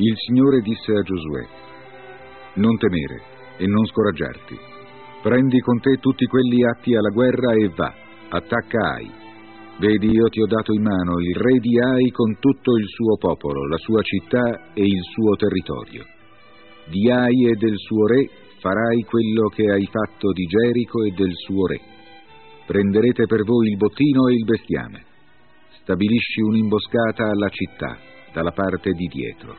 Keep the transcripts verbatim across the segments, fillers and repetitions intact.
Il Signore disse a Giosuè: non temere e non scoraggiarti. Prendi con te tutti quelli atti alla guerra e va, attacca Ai. Vedi, io ti ho dato in mano il re di Ai con tutto il suo popolo, la sua città e il suo territorio. Di Ai e del suo re farai quello che hai fatto di Gerico e del suo re. Prenderete per voi il bottino e il bestiame. Stabilisci un'imboscata alla città, dalla parte di dietro.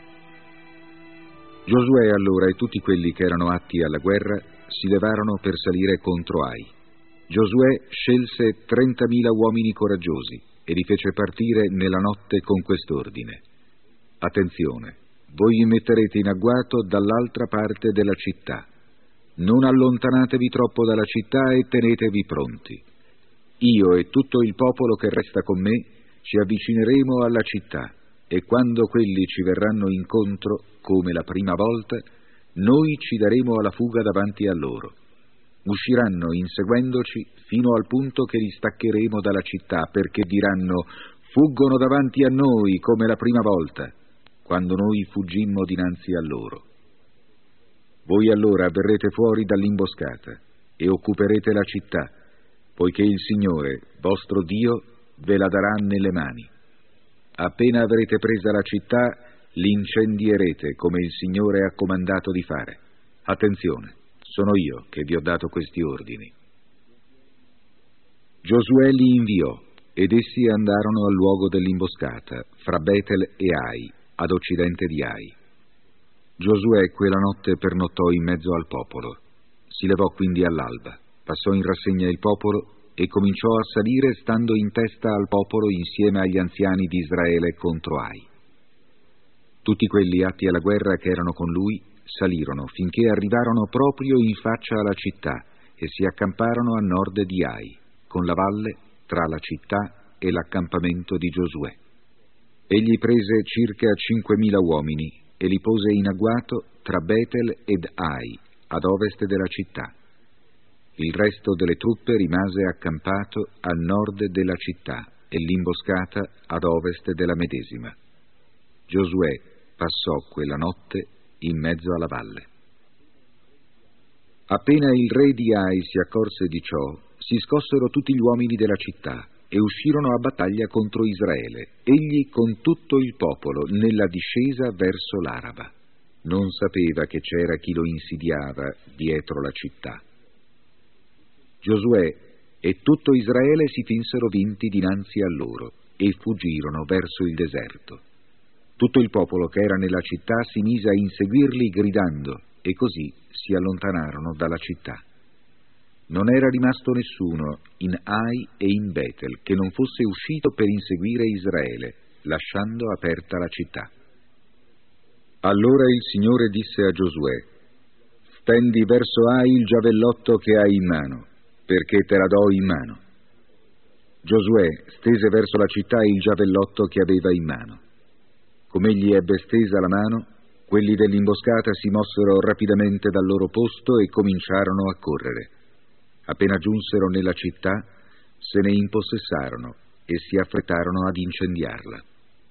Giosuè allora e tutti quelli che erano atti alla guerra si levarono per salire contro Ai. Giosuè scelse trentamila uomini coraggiosi e li fece partire nella notte con quest'ordine: attenzione, voi vi metterete in agguato dall'altra parte della città. Non allontanatevi troppo dalla città e tenetevi pronti. Io e tutto il popolo che resta con me ci avvicineremo alla città, e quando quelli ci verranno incontro, come la prima volta, noi ci daremo alla fuga davanti a loro. Usciranno inseguendoci fino al punto che li staccheremo dalla città, perché diranno: fuggono davanti a noi come la prima volta, quando noi fuggimmo dinanzi a loro. Voi allora verrete fuori dall'imboscata e occuperete la città, poiché il Signore, vostro Dio, ve la darà nelle mani. Appena avrete presa la città, l'incendierete come il Signore ha comandato di fare. Attenzione, sono io che vi ho dato questi ordini. Giosuè li inviò, ed essi andarono al luogo dell'imboscata, fra Betel e Ai, ad occidente di Ai. Giosuè quella notte pernottò in mezzo al popolo. Si levò quindi all'alba, passò in rassegna il popolo e cominciò a salire stando in testa al popolo insieme agli anziani di Israele contro Ai. Tutti quelli atti alla guerra che erano con lui salirono finché arrivarono proprio in faccia alla città e si accamparono a nord di Ai, con la valle tra la città e l'accampamento di Giosuè. Egli prese circa cinquemila uomini e li pose in agguato tra Betel ed Ai, ad ovest della città. Il resto delle truppe rimase accampato a nord della città e l'imboscata ad ovest della medesima. Giosuè passò quella notte in mezzo alla valle. Appena il re di Ai si accorse di ciò, si scossero tutti gli uomini della città e uscirono a battaglia contro Israele, egli con tutto il popolo, nella discesa verso l'Araba. Non sapeva che c'era chi lo insidiava dietro la città. Giosuè e tutto Israele si finsero vinti dinanzi a loro e fuggirono verso il deserto. Tutto il popolo che era nella città si mise a inseguirli gridando, e così si allontanarono dalla città. Non era rimasto nessuno in Ai e in Betel che non fosse uscito per inseguire Israele, lasciando aperta la città. Allora il Signore disse a Giosuè: stendi verso Ai il giavellotto che hai in mano, perché te la do in mano. Giosuè stese verso la città il giavellotto che aveva in mano. Come egli ebbe stesa la mano, quelli dell'imboscata si mossero rapidamente dal loro posto e cominciarono a correre. Appena giunsero nella città, se ne impossessarono e si affrettarono ad incendiarla.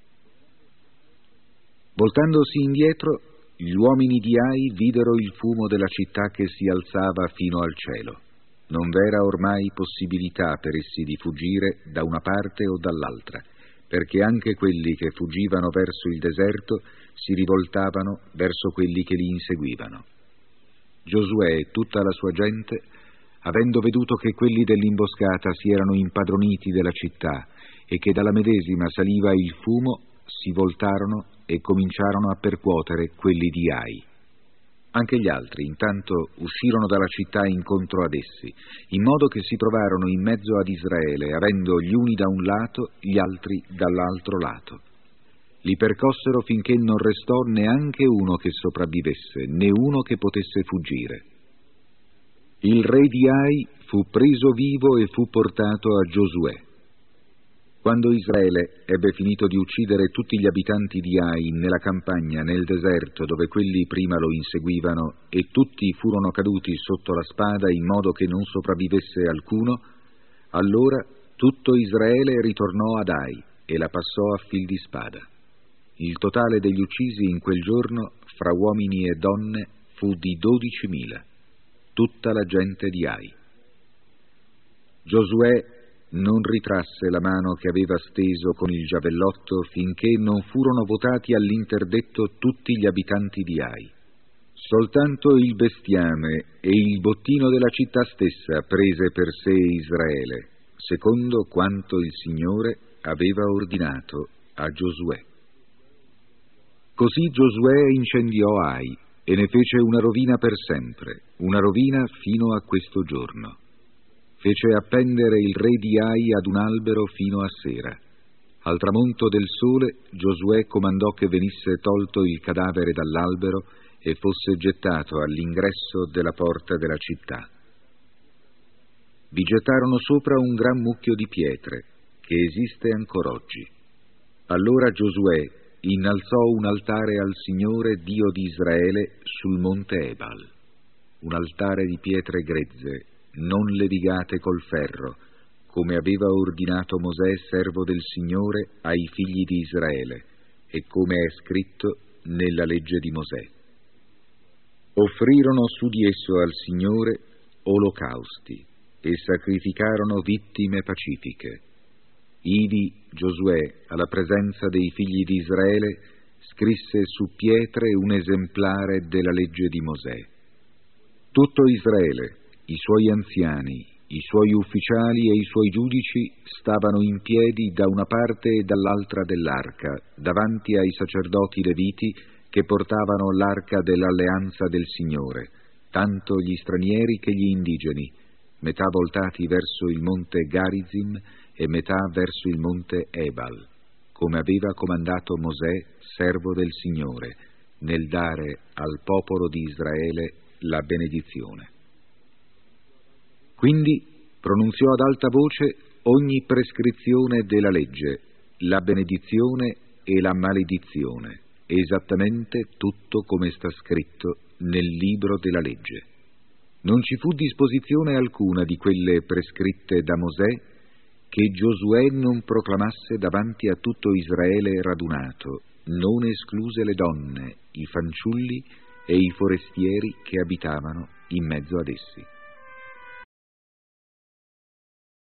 Voltandosi indietro, gli uomini di Ai videro il fumo della città che si alzava fino al cielo. Non v'era ormai possibilità per essi di fuggire da una parte o dall'altra, perché anche quelli che fuggivano verso il deserto si rivoltavano verso quelli che li inseguivano. Giosuè e tutta la sua gente, avendo veduto che quelli dell'imboscata si erano impadroniti della città e che dalla medesima saliva il fumo, si voltarono e cominciarono a percuotere quelli di Ai. Anche gli altri, intanto, uscirono dalla città incontro ad essi, in modo che si trovarono in mezzo ad Israele, avendo gli uni da un lato, gli altri dall'altro lato. Li percossero finché non restò neanche uno che sopravvivesse, né uno che potesse fuggire. Il re di Ai fu preso vivo e fu portato a Giosuè. Quando Israele ebbe finito di uccidere tutti gli abitanti di Ai nella campagna, nel deserto, dove quelli prima lo inseguivano, e tutti furono caduti sotto la spada in modo che non sopravvivesse alcuno, allora tutto Israele ritornò ad Ai e la passò a fil di spada. il totale degli uccisi in quel giorno, fra uomini e donne, fu di dodicimila, tutta la gente di Ai. Giosuè non ritrasse la mano che aveva steso con il giavellotto finché non furono votati all'interdetto tutti gli abitanti di Ai. Soltanto il bestiame e il bottino della città stessa prese per sé Israele, secondo quanto il Signore aveva ordinato a Giosuè. Così Giosuè incendiò Ai e ne fece una rovina per sempre, una rovina fino a questo giorno. Fece appendere il re di Ai ad un albero fino a sera. Al tramonto del sole Giosuè comandò che venisse tolto il cadavere dall'albero e fosse gettato all'ingresso della porta della città. Vi gettarono sopra un gran mucchio di pietre, che esiste ancora oggi. Allora Giosuè innalzò un altare al Signore Dio di Israele sul monte Ebal, un altare di pietre grezze, non levigate col ferro, come aveva ordinato Mosè, servo del Signore, ai figli di Israele, e come è scritto nella legge di Mosè. Offrirono su di esso al Signore olocausti e sacrificarono vittime pacifiche. Ivi Giosuè, alla presenza dei figli di Israele, scrisse su pietre un esemplare della legge di Mosè. Tutto Israele, i suoi anziani, i suoi ufficiali e i suoi giudici stavano in piedi da una parte e dall'altra dell'arca, davanti ai sacerdoti leviti che portavano l'arca dell'alleanza del Signore, tanto gli stranieri che gli indigeni, metà voltati verso il monte Garizim e metà verso il monte Ebal, come aveva comandato Mosè, servo del Signore, nel dare al popolo di Israele la benedizione. Quindi pronunziò ad alta voce ogni prescrizione della legge, la benedizione e la maledizione, esattamente tutto come sta scritto nel libro della legge. Non ci fu disposizione alcuna di quelle prescritte da Mosè che Giosuè non proclamasse davanti a tutto Israele radunato, non escluse le donne, i fanciulli e i forestieri che abitavano in mezzo ad essi.